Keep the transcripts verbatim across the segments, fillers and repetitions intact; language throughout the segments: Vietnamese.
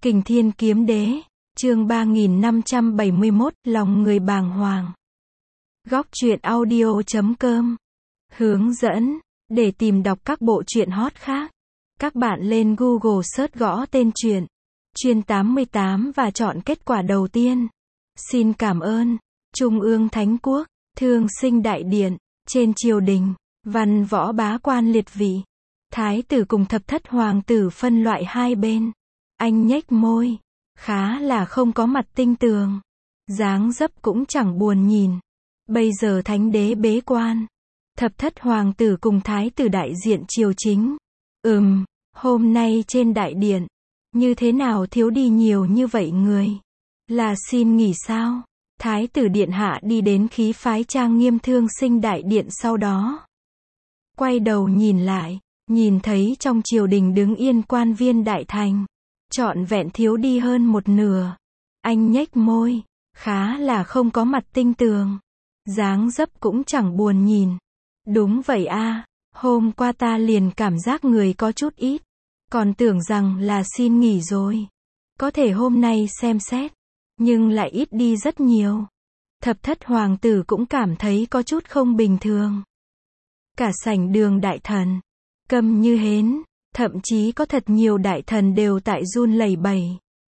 Kình Thiên Kiếm Đế, chương ba nghìn năm trăm bảy mươi mốt, lòng người bàng hoàng. Góc truyện audio chấm com. Hướng dẫn, để tìm đọc các bộ truyện hot khác, các bạn lên Google search gõ tên truyện, Chuyên tám mươi tám và chọn kết quả đầu tiên. Xin cảm ơn, Trung ương Thánh Quốc, Thương Sinh Đại Điện, trên triều đình, văn võ bá quan liệt vị, thái tử cùng thập thất hoàng tử phân loại hai bên. Anh nhếch môi, khá là không có mặt tinh tường, dáng dấp cũng chẳng buồn nhìn. Bây giờ thánh đế bế quan, thập thất hoàng tử cùng thái tử đại diện triều chính. Ừm, hôm nay trên đại điện, như thế nào thiếu đi nhiều như vậy người? Là xin nghỉ sao? Thái tử điện hạ đi đến khí phái trang nghiêm Thương Sinh Đại Điện, sau đó quay đầu nhìn lại, nhìn thấy trong triều đình đứng yên quan viên đại thành, trọn vẹn thiếu đi hơn một nửa. Anh nhếch môi, khá là không có mặt tinh tường, dáng dấp cũng chẳng buồn nhìn. Đúng vậy a, hôm qua ta liền cảm giác người có chút ít, còn tưởng rằng là xin nghỉ rồi. Có thể hôm nay xem xét, nhưng lại ít đi rất nhiều. Thập thất hoàng tử cũng cảm thấy có chút không bình thường. Cả sảnh đường đại thần, câm như hến, thậm chí có thật nhiều đại thần đều tại run lẩy bẩy.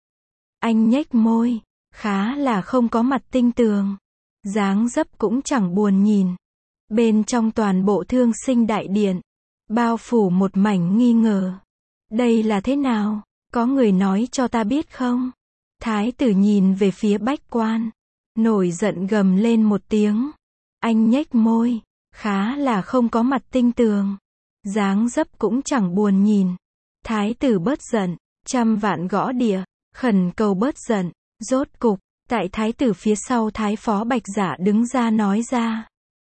Anh nhếch môi, khá là không có mặt tinh tường, dáng dấp cũng chẳng buồn nhìn. Bên trong toàn bộ Thương Sinh Đại Điện, bao phủ một mảnh nghi ngờ. Đây là thế nào? Có người nói cho ta biết không? Thái tử nhìn về phía bách quan, nổi giận gầm lên một tiếng. Anh nhếch môi, khá là không có mặt tinh tường, dáng dấp cũng chẳng buồn nhìn. Thái tử bớt giận, trăm vạn gõ địa, khẩn cầu bớt giận. Rốt cục, tại thái tử phía sau thái phó Bạch Dạ đứng ra nói ra.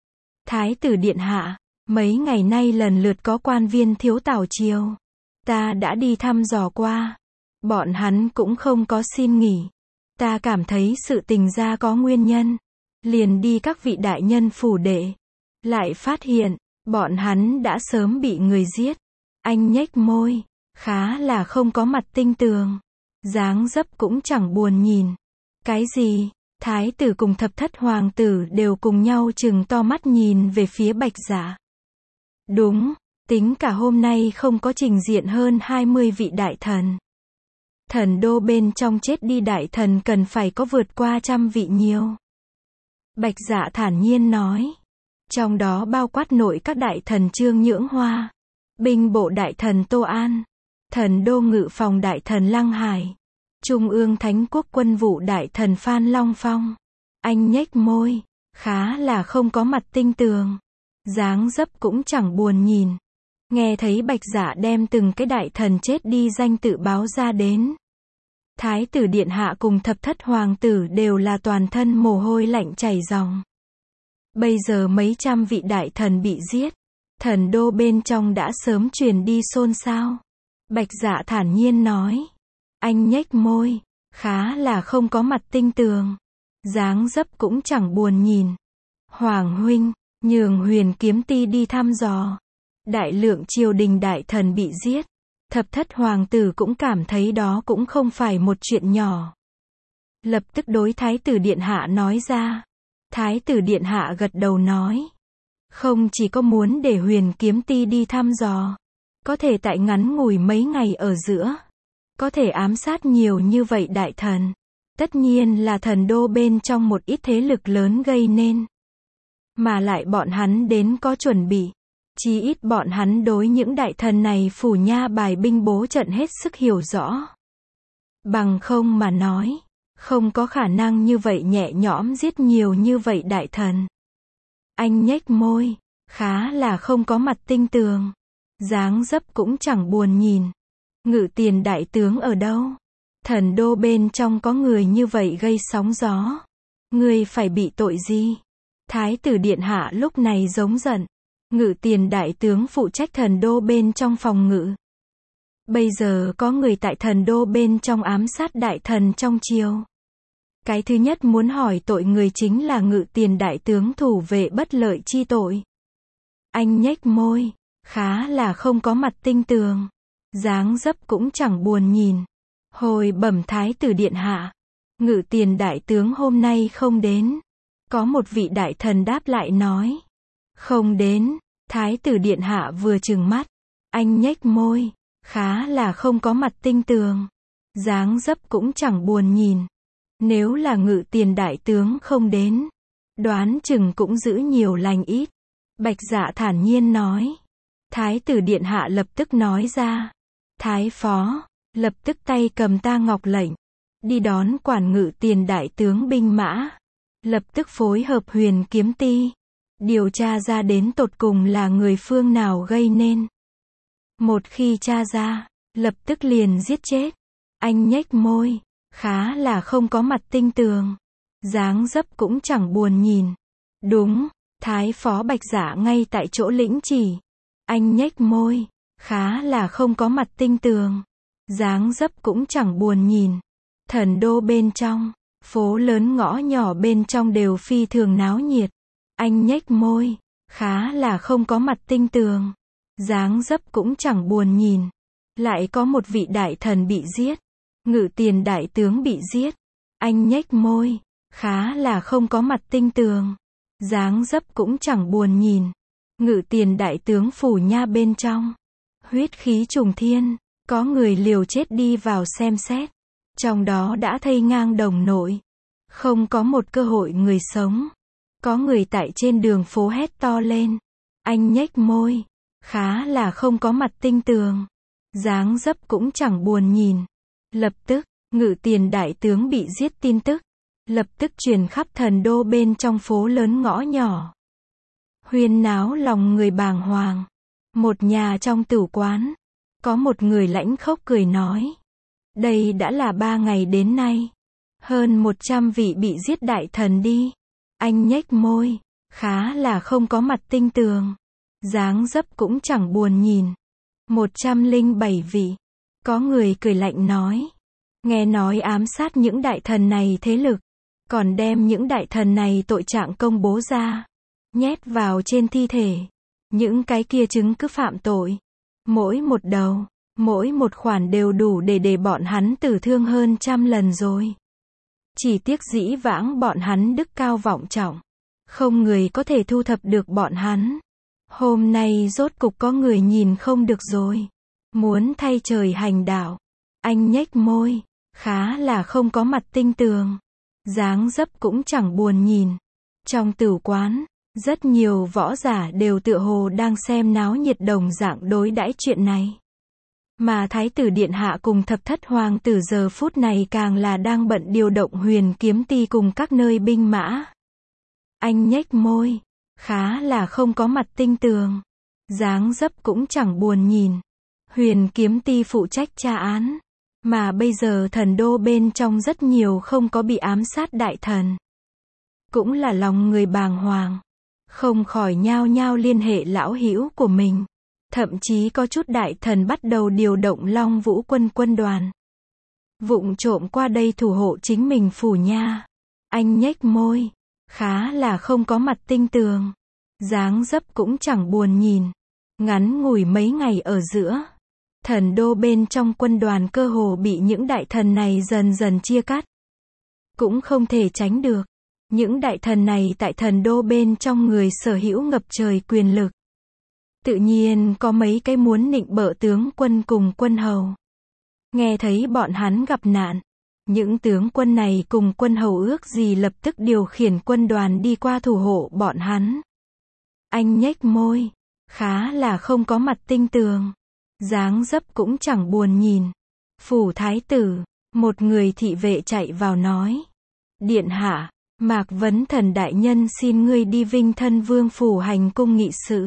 Thái tử điện hạ, mấy ngày nay lần lượt có quan viên thiếu tảo triều. Ta đã đi thăm dò qua, bọn hắn cũng không có xin nghỉ. Ta cảm thấy sự tình ra có nguyên nhân, liền đi các vị đại nhân phủ đệ, lại phát hiện, bọn hắn đã sớm bị người giết. Anh nhếch môi, khá là không có mặt tinh tường, dáng dấp cũng chẳng buồn nhìn. Cái gì? Thái tử cùng thập thất hoàng tử đều cùng nhau trừng to mắt nhìn về phía Bạch Dạ. Đúng, tính cả hôm nay không có trình diện hơn hai mươi vị đại thần. Thần đô bên trong chết đi đại thần cần phải có vượt qua trăm vị nhiều. Bạch Dạ thản nhiên nói. Trong đó bao quát nội các đại thần Trương Nhưỡng Hoa, binh bộ đại thần Tô An, thần đô ngự phòng đại thần Lăng Hải, Trung ương Thánh Quốc quân vụ đại thần Phan Long Phong. Anh nhếch môi, khá là không có mặt tinh tường, dáng dấp cũng chẳng buồn nhìn. Nghe thấy Bạch Dạ đem từng cái đại thần chết đi danh tự báo ra đến, thái tử điện hạ cùng thập thất hoàng tử đều là toàn thân mồ hôi lạnh chảy ròng. Bây giờ mấy trăm vị đại thần bị giết, thần đô bên trong đã sớm truyền đi xôn xao. Bạch Dạ thản nhiên nói. Anh nhếch môi, khá là không có mặt tinh tường, dáng dấp cũng chẳng buồn nhìn. Hoàng huynh, nhường Huyền Kiếm Ti đi thăm dò. Đại lượng triều đình đại thần bị giết, thập thất hoàng tử cũng cảm thấy đó cũng không phải một chuyện nhỏ. Lập tức đối thái tử điện hạ nói ra. Thái tử điện hạ gật đầu nói. Không chỉ có muốn để Huyền Kiếm Ti đi thăm dò, có thể tại ngắn ngủi mấy ngày ở giữa, có thể ám sát nhiều như vậy đại thần. Tất nhiên là thần đô bên trong một ít thế lực lớn gây nên. Mà lại bọn hắn đến có chuẩn bị. Chí ít bọn hắn đối những đại thần này phủ nha bài binh bố trận hết sức hiểu rõ. Bằng không mà nói, không có khả năng như vậy nhẹ nhõm giết nhiều như vậy đại thần. Anh nhếch môi, khá là không có mặt tinh tường, dáng dấp cũng chẳng buồn nhìn. Ngự tiền đại tướng ở đâu? Thần đô bên trong có người như vậy gây sóng gió, người phải bị tội gì? Thái tử điện hạ lúc này giống giận. Ngự tiền đại tướng phụ trách thần đô bên trong phòng ngự. Bây giờ có người tại thần đô bên trong ám sát đại thần trong triều. Cái thứ nhất muốn hỏi tội người chính là ngự tiền đại tướng thủ vệ bất lợi chi tội. Anh nhếch môi, khá là không có mặt tinh tường, dáng dấp cũng chẳng buồn nhìn. Hồi bẩm thái tử điện hạ, Ngự tiền đại tướng hôm nay không đến. Có một vị đại thần đáp lại nói. Không đến, thái tử điện hạ vừa trừng mắt. Anh nhếch môi, khá là không có mặt tinh tường. Dáng dấp cũng chẳng buồn nhìn. Nếu là Ngự tiền đại tướng không đến, đoán chừng cũng giữ nhiều lành ít. Bạch Dạ thản nhiên nói. Thái tử điện hạ lập tức nói ra. Thái phó, lập tức tay cầm ta ngọc lệnh. Đi đón quản Ngự tiền đại tướng binh mã. Lập tức phối hợp Huyền Kiếm Ti. Điều tra ra đến tột cùng là người phương nào gây nên. Một khi tra ra, lập tức liền giết chết. Anh nhếch môi, khá là không có mặt tinh tường. Dáng dấp cũng chẳng buồn nhìn. Đúng, thái phó Bạch Dạ ngay tại chỗ lĩnh chỉ. Anh nhếch môi, khá là không có mặt tinh tường. Dáng dấp cũng chẳng buồn nhìn. Thần đô bên trong, phố lớn ngõ nhỏ bên trong đều phi thường náo nhiệt. Anh nhếch môi, khá là không có mặt tinh tường. Dáng dấp cũng chẳng buồn nhìn. Lại có một vị đại thần bị giết. Ngự tiền đại tướng bị giết. Anh nhếch môi, khá là không có mặt tinh tường. Dáng dấp cũng chẳng buồn nhìn. Ngự tiền đại tướng phủ nha bên trong. Huyết khí trùng thiên, có người liều chết đi vào xem xét. Trong đó đã thây ngang đồng nội. Không có một cơ hội người sống. Có người tại trên đường phố hét to lên. Anh nhếch môi, khá là không có mặt tinh tường. Dáng dấp cũng chẳng buồn nhìn. Lập tức, Ngự tiền đại tướng bị giết tin tức. Lập tức truyền khắp thần đô bên trong phố lớn ngõ nhỏ. Huyên náo lòng người bàng hoàng. Một nhà trong tử quán. Có một người lãnh khốc cười nói. Đây đã là ba ngày đến nay. Hơn một trăm vị bị giết đại thần đi. Anh nhếch môi, khá là không có mặt tinh tường. Dáng dấp cũng chẳng buồn nhìn. Một trăm linh bảy vị. Có người cười lạnh nói. Nghe nói ám sát những đại thần này thế lực. Còn đem những đại thần này tội trạng công bố ra. Nhét vào trên thi thể. Những cái kia chứng cứ phạm tội. Mỗi một đầu, mỗi một khoản đều đủ để để bọn hắn tử thương hơn trăm lần rồi. Chỉ tiếc dĩ vãng bọn hắn đức cao vọng trọng. Không người có thể thu thập được bọn hắn. Hôm nay rốt cục có người nhìn không được rồi. Muốn thay trời hành đạo. Anh nhếch môi, khá là không có mặt tinh tường. Dáng dấp cũng chẳng buồn nhìn. Trong tử quán, rất nhiều võ giả đều tựa hồ đang xem náo nhiệt đồng dạng đối đãi chuyện này. Mà thái tử điện hạ cùng thập thất hoàng tử giờ phút này càng là đang bận điều động Huyền Kiếm Ti cùng các nơi binh mã. Anh nhếch môi, khá là không có mặt tinh tường. Dáng dấp cũng chẳng buồn nhìn. Huyền Kiếm Ti phụ trách tra án. Mà bây giờ thần đô bên trong rất nhiều không có bị ám sát đại thần. Cũng là lòng người bàng hoàng. Không khỏi nhao nhao liên hệ lão hữu của mình. Thậm chí có chút đại thần bắt đầu điều động Long Vũ quân quân đoàn. Vụng trộm qua đây thủ hộ chính mình phủ nha. Anh nhếch môi, khá là không có mặt tinh tường. Dáng dấp cũng chẳng buồn nhìn. Ngắn ngủi mấy ngày ở giữa. Thần đô bên trong quân đoàn cơ hồ bị những đại thần này dần dần chia cắt. Cũng không thể tránh được. Những đại thần này tại thần đô bên trong người sở hữu ngập trời quyền lực. Tự nhiên có mấy cái muốn nịnh bợ tướng quân cùng quân hầu. Nghe thấy bọn hắn gặp nạn. Những tướng quân này cùng quân hầu ước gì lập tức điều khiển quân đoàn đi qua thủ hộ bọn hắn. Anh nhếch môi, khá là không có mặt tinh tường. Dáng dấp cũng chẳng buồn nhìn. Phủ thái tử, một người thị vệ chạy vào nói. Điện hạ, Mạc Vấn Thần đại nhân xin ngươi đi Vinh Thân Vương phủ hành cung nghị sự.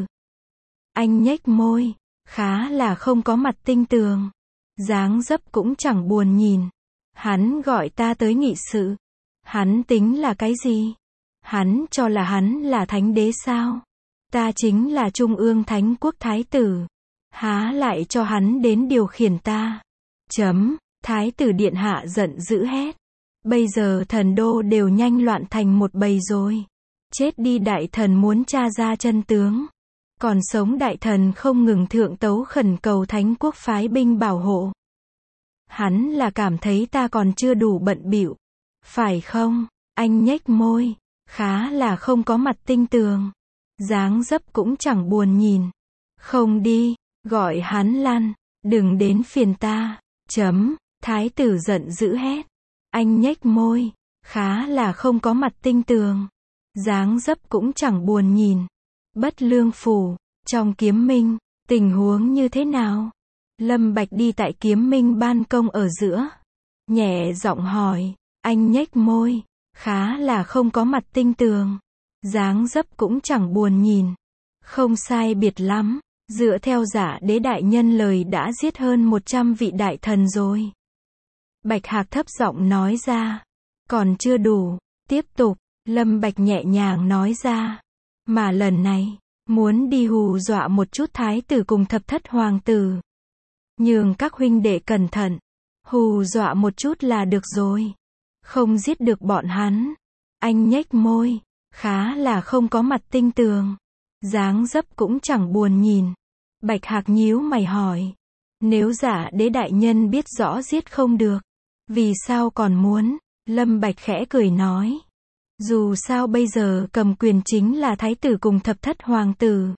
Anh nhếch môi, khá là không có mặt tinh tường. Dáng dấp cũng chẳng buồn nhìn. Hắn gọi ta tới nghị sự. Hắn tính là cái gì? Hắn cho là hắn là thánh đế sao? Ta chính là Trung ương Thánh Quốc Thái tử. Há lại cho hắn đến điều khiển ta. Chấm, Thái tử điện hạ giận dữ hét. Bây giờ thần đô đều nhanh loạn thành một bầy rồi. Chết đi đại thần muốn tra ra chân tướng. Còn sống đại thần không ngừng thượng tấu khẩn cầu Thánh Quốc phái binh bảo hộ. Hắn là cảm thấy ta còn chưa đủ bận bịu. Phải không? Anh nhếch môi, khá là không có mặt tinh tường. Dáng dấp cũng chẳng buồn nhìn. Không đi, gọi hắn lăn, đừng đến phiền ta. Chấm, thái tử giận dữ hét. Anh nhếch môi, khá là không có mặt tinh tường. Dáng dấp cũng chẳng buồn nhìn. Bất Lương Phủ, trong Kiếm Minh, tình huống như thế nào? Lâm Bạch đi tại Kiếm Minh ban công ở giữa. Nhẹ giọng hỏi, anh nhếch môi, khá là không có mặt tinh tường. Dáng dấp cũng chẳng buồn nhìn. Không sai biệt lắm, dựa theo Giả Đế đại nhân lời đã giết hơn một trăm vị đại thần rồi. Bạch Hạc thấp giọng nói ra. Còn chưa đủ, tiếp tục, Lâm Bạch nhẹ nhàng nói ra. Mà lần này, muốn đi hù dọa một chút thái tử cùng thập thất hoàng tử. Nhường các huynh đệ cẩn thận, hù dọa một chút là được rồi. Không giết được bọn hắn. Anh nhếch môi, khá là không có mặt tinh tường. Dáng dấp cũng chẳng buồn nhìn. Bạch Hạc nhíu mày hỏi. Nếu Giả Đế đại nhân biết rõ giết không được, vì sao còn muốn? Lâm Bạch khẽ cười nói. Dù sao bây giờ cầm quyền chính là thái tử cùng thập thất hoàng tử.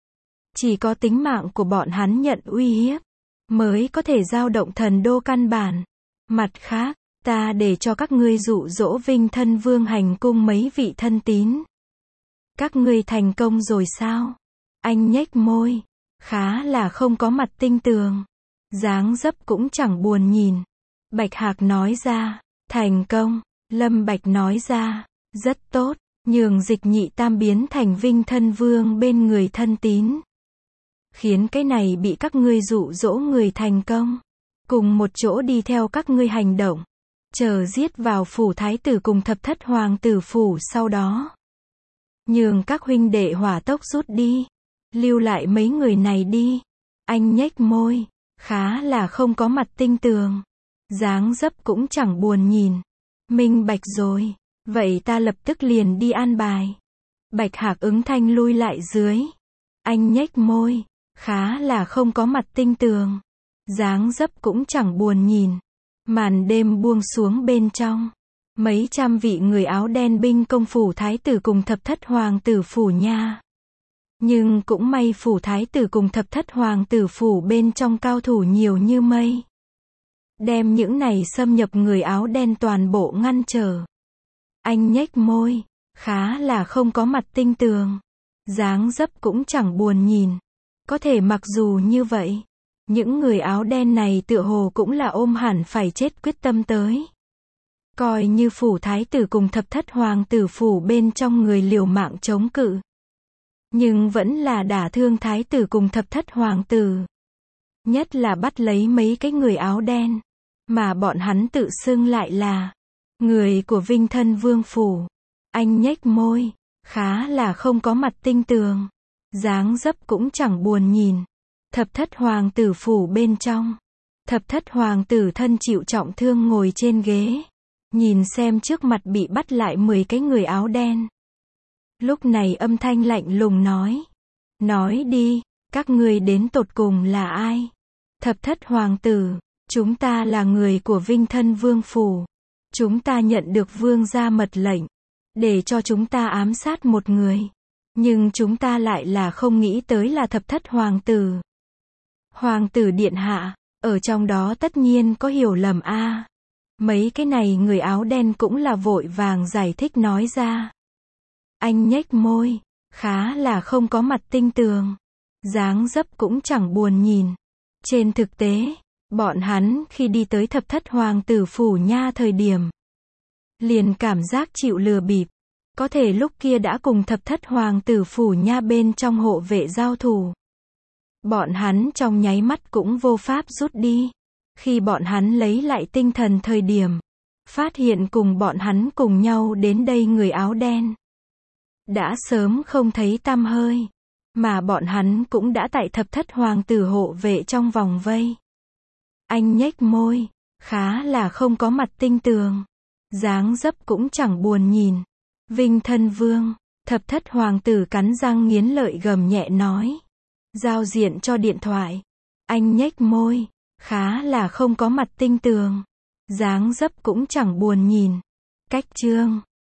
Chỉ có tính mạng của bọn hắn nhận uy hiếp, mới có thể dao động thần đô căn bản. Mặt khác, ta để cho các ngươi dụ dỗ Vinh Thân Vương hành cung mấy vị thân tín. Các ngươi thành công rồi sao? Anh nhếch môi, khá là không có mặt tinh tường. Dáng dấp cũng chẳng buồn nhìn. Bạch Hạc nói ra, thành công. Lâm Bạch nói ra, rất tốt, nhường Dịch Nhị Tam biến thành Vinh Thân Vương bên người thân tín. Khiến cái này bị các ngươi dụ dỗ người thành công. Cùng một chỗ đi theo các ngươi hành động. Chờ giết vào phủ thái tử cùng thập thất hoàng tử phủ sau đó. Nhường các huynh đệ hỏa tốc rút đi. Lưu lại mấy người này đi. Anh nhếch môi, khá là không có mặt tinh tường. Dáng dấp cũng chẳng buồn nhìn. Minh bạch rồi, vậy ta lập tức liền đi an bài. Bạch Hạc ứng thanh lui lại dưới. Anh nhếch môi, khá là không có mặt tinh tường. Dáng dấp cũng chẳng buồn nhìn. Màn đêm buông xuống bên trong. Mấy trăm vị người áo đen binh công phủ thái tử cùng thập thất hoàng tử phủ nha. Nhưng cũng may phủ thái tử cùng thập thất hoàng tử phủ bên trong cao thủ nhiều như mây. Đem những này xâm nhập người áo đen toàn bộ ngăn trở. Anh nhếch môi, khá là không có mặt tinh tường. Dáng dấp cũng chẳng buồn nhìn. Có thể mặc dù như vậy, những người áo đen này tựa hồ cũng là ôm hẳn phải chết quyết tâm tới. Coi như phủ thái tử cùng thập thất hoàng tử phủ bên trong người liều mạng chống cự. Nhưng vẫn là đả thương thái tử cùng thập thất hoàng tử. Nhất là bắt lấy mấy cái người áo đen. Mà bọn hắn tự xưng lại là người của Vinh Thân Vương phủ. Anh nhếch môi, khá là không có mặt tinh tường. Dáng dấp cũng chẳng buồn nhìn. Thập thất hoàng tử phủ bên trong. Thập thất hoàng tử thân chịu trọng thương ngồi trên ghế. Nhìn xem trước mặt bị bắt lại mười cái người áo đen. Lúc này âm thanh lạnh lùng nói. Nói đi, các ngươi đến tột cùng là ai? Thập thất hoàng tử, chúng ta là người của Vinh Thân Vương phủ. Chúng ta nhận được vương gia mật lệnh, để cho chúng ta ám sát một người. Nhưng chúng ta lại là không nghĩ tới là thập thất hoàng tử. Hoàng tử điện hạ, ở trong đó tất nhiên có hiểu lầm a. À, mấy cái này người áo đen cũng là vội vàng giải thích nói ra. Anh nhếch môi, khá là không có mặt tinh tường. Dáng dấp cũng chẳng buồn nhìn. Trên thực tế, bọn hắn khi đi tới thập thất hoàng tử phủ nha thời điểm, liền cảm giác chịu lừa bịp. Có thể lúc kia đã cùng thập thất hoàng tử phủ nha bên trong hộ vệ giao thủ. Bọn hắn trong nháy mắt cũng vô pháp rút đi. Khi bọn hắn lấy lại tinh thần thời điểm, phát hiện cùng bọn hắn cùng nhau đến đây người áo đen đã sớm không thấy tăm hơi. Mà bọn hắn cũng đã tại thập thất hoàng tử hộ vệ trong vòng vây. Anh nhếch môi, khá là không có mặt tinh tường. Dáng dấp cũng chẳng buồn nhìn. Vinh Thân Vương, thập thất hoàng tử cắn răng nghiến lợi gầm nhẹ nói. Giao diện cho điện thoại. Anh nhếch môi, khá là không có mặt tinh tường. Dáng dấp cũng chẳng buồn nhìn. Cách chương